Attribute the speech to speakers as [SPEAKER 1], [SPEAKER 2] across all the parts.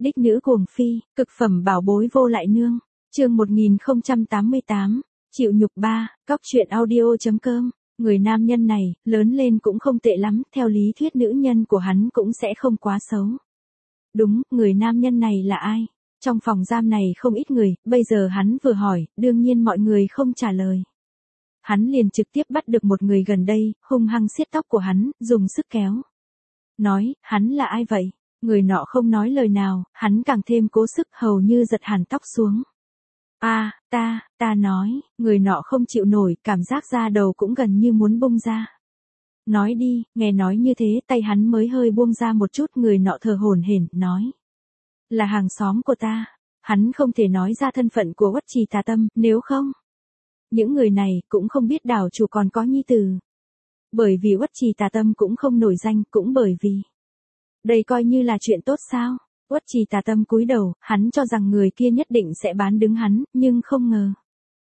[SPEAKER 1] Đích nữ cuồng phi, cực phẩm bảo bối vô lại nương. Chương 1088, chịu nhục 3, cóc truyện audio.com. Người nam nhân này, lớn lên cũng không tệ lắm, theo lý thuyết nữ nhân của hắn cũng sẽ không quá xấu. Đúng, người nam nhân này là ai? Trong phòng giam này không ít người, bây giờ hắn vừa hỏi, đương nhiên mọi người không trả lời. Hắn liền trực tiếp bắt được một người gần đây, hung hăng siết tóc của hắn, dùng sức kéo. Nói, hắn là ai vậy? Người nọ không nói lời nào, hắn càng thêm cố sức hầu như giật hẳn tóc xuống. Ta nói, người nọ không chịu nổi, cảm giác da đầu cũng gần như muốn bung ra. Nói đi, nghe nói như thế, tay hắn mới hơi buông ra một chút, người nọ thở hổn hển, nói. Là hàng xóm của ta, hắn không thể nói ra thân phận của Uất Trì Tà Tâm, nếu không. Những người này cũng không biết đảo chủ còn có nhi tử. Bởi vì Uất Trì Tà Tâm cũng không nổi danh, cũng bởi vì. Đây coi như là chuyện tốt sao? Uất Trì Tà Tâm cúi đầu, hắn cho rằng người kia nhất định sẽ bán đứng hắn, nhưng không ngờ.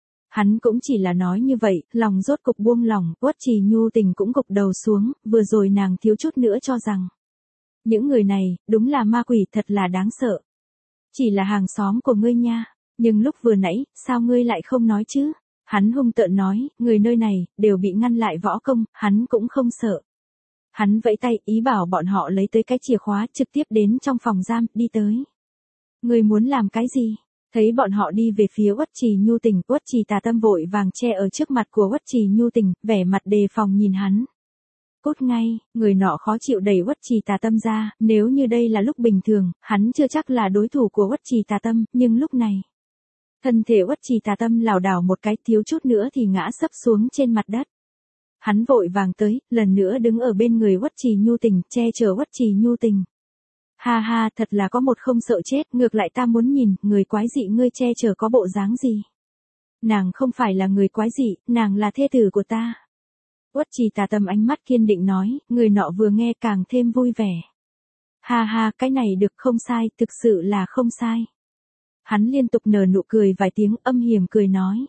[SPEAKER 1] Hắn cũng chỉ là nói như vậy, lòng rốt cục buông lỏng, Uất Trì Nhu Tình cũng gục đầu xuống, vừa rồi nàng thiếu chút nữa cho rằng. Những người này, đúng là ma quỷ, thật là đáng sợ. Chỉ là hàng xóm của ngươi nha, nhưng lúc vừa nãy, sao ngươi lại không nói chứ? Hắn hung tợn nói, người nơi này, đều bị ngăn lại võ công, hắn cũng không sợ. Hắn vẫy tay, ý bảo bọn họ lấy tới cái chìa khóa, trực tiếp đến trong phòng giam, đi tới. Ngươi muốn làm cái gì? Thấy bọn họ đi về phía Uất Trì Nhu Tình, Uất Trì Tà Tâm vội vàng che ở trước mặt của Uất Trì Nhu Tình, vẻ mặt đề phòng nhìn hắn. Cút ngay, người nọ khó chịu đẩy Uất Trì Tà Tâm ra, nếu như đây là lúc bình thường, hắn chưa chắc là đối thủ của Uất Trì Tà Tâm, nhưng lúc này. Thân thể Uất Trì Tà Tâm lảo đảo một cái, thiếu chút nữa thì ngã sấp xuống trên mặt đất. Hắn vội vàng tới, lần nữa đứng ở bên người Uất Trì Nhu Tình, che chở Uất Trì Nhu Tình. Ha ha, thật là có một không sợ chết, ngược lại ta muốn nhìn, người quái dị ngươi che chở có bộ dáng gì. Nàng không phải là người quái dị, nàng là thê tử của ta. Uất Trì Tà Tâm ánh mắt kiên định nói, người nọ vừa nghe càng thêm vui vẻ. Ha ha, cái này được, không sai, thực sự là không sai. Hắn liên tục nở nụ cười vài tiếng, âm hiểm cười nói.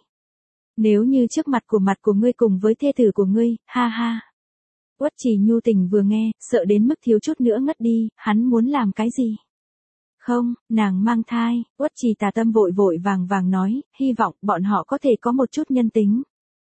[SPEAKER 1] Nếu như trước mặt của ngươi cùng với thê tử của ngươi, ha ha. Uất Trì Nhu Tình vừa nghe, sợ đến mức thiếu chút nữa ngất đi, hắn muốn làm cái gì? Không, nàng mang thai, Uất Trì Tà Tâm vội vội vàng nói, hy vọng bọn họ có thể có một chút nhân tính.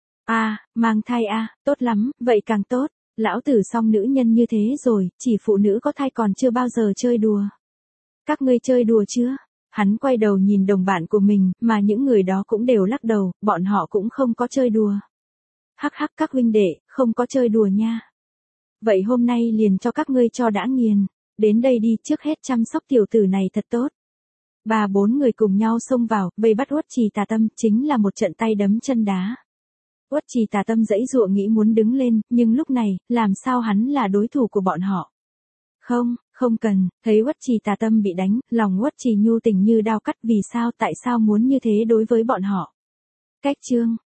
[SPEAKER 1] Mang thai tốt lắm, vậy càng tốt, lão tử xong nữ nhân như thế rồi, chỉ phụ nữ có thai còn chưa bao giờ chơi đùa. Các ngươi chơi đùa chưa? Hắn quay đầu nhìn đồng bạn của mình, mà những người đó cũng đều lắc đầu, bọn họ cũng không có chơi đùa. Hắc hắc các huynh đệ, không có chơi đùa nha. Vậy hôm nay liền cho các ngươi cho đã nghiền, đến đây đi, trước hết chăm sóc tiểu tử này thật tốt. 3-4 người cùng nhau xông vào, vây bắt Uất Trì Tà Tâm, chính là một trận tay đấm chân đá. Uất Trì Tà Tâm giãy giụa nghĩ muốn đứng lên, nhưng lúc này, làm sao hắn là đối thủ của bọn họ? Không cần, thấy Uất Trì Tà Tâm bị đánh, lòng Uất Trì Nhu Tình như đao cắt, vì sao tại sao muốn như thế đối với bọn họ? Cách chương,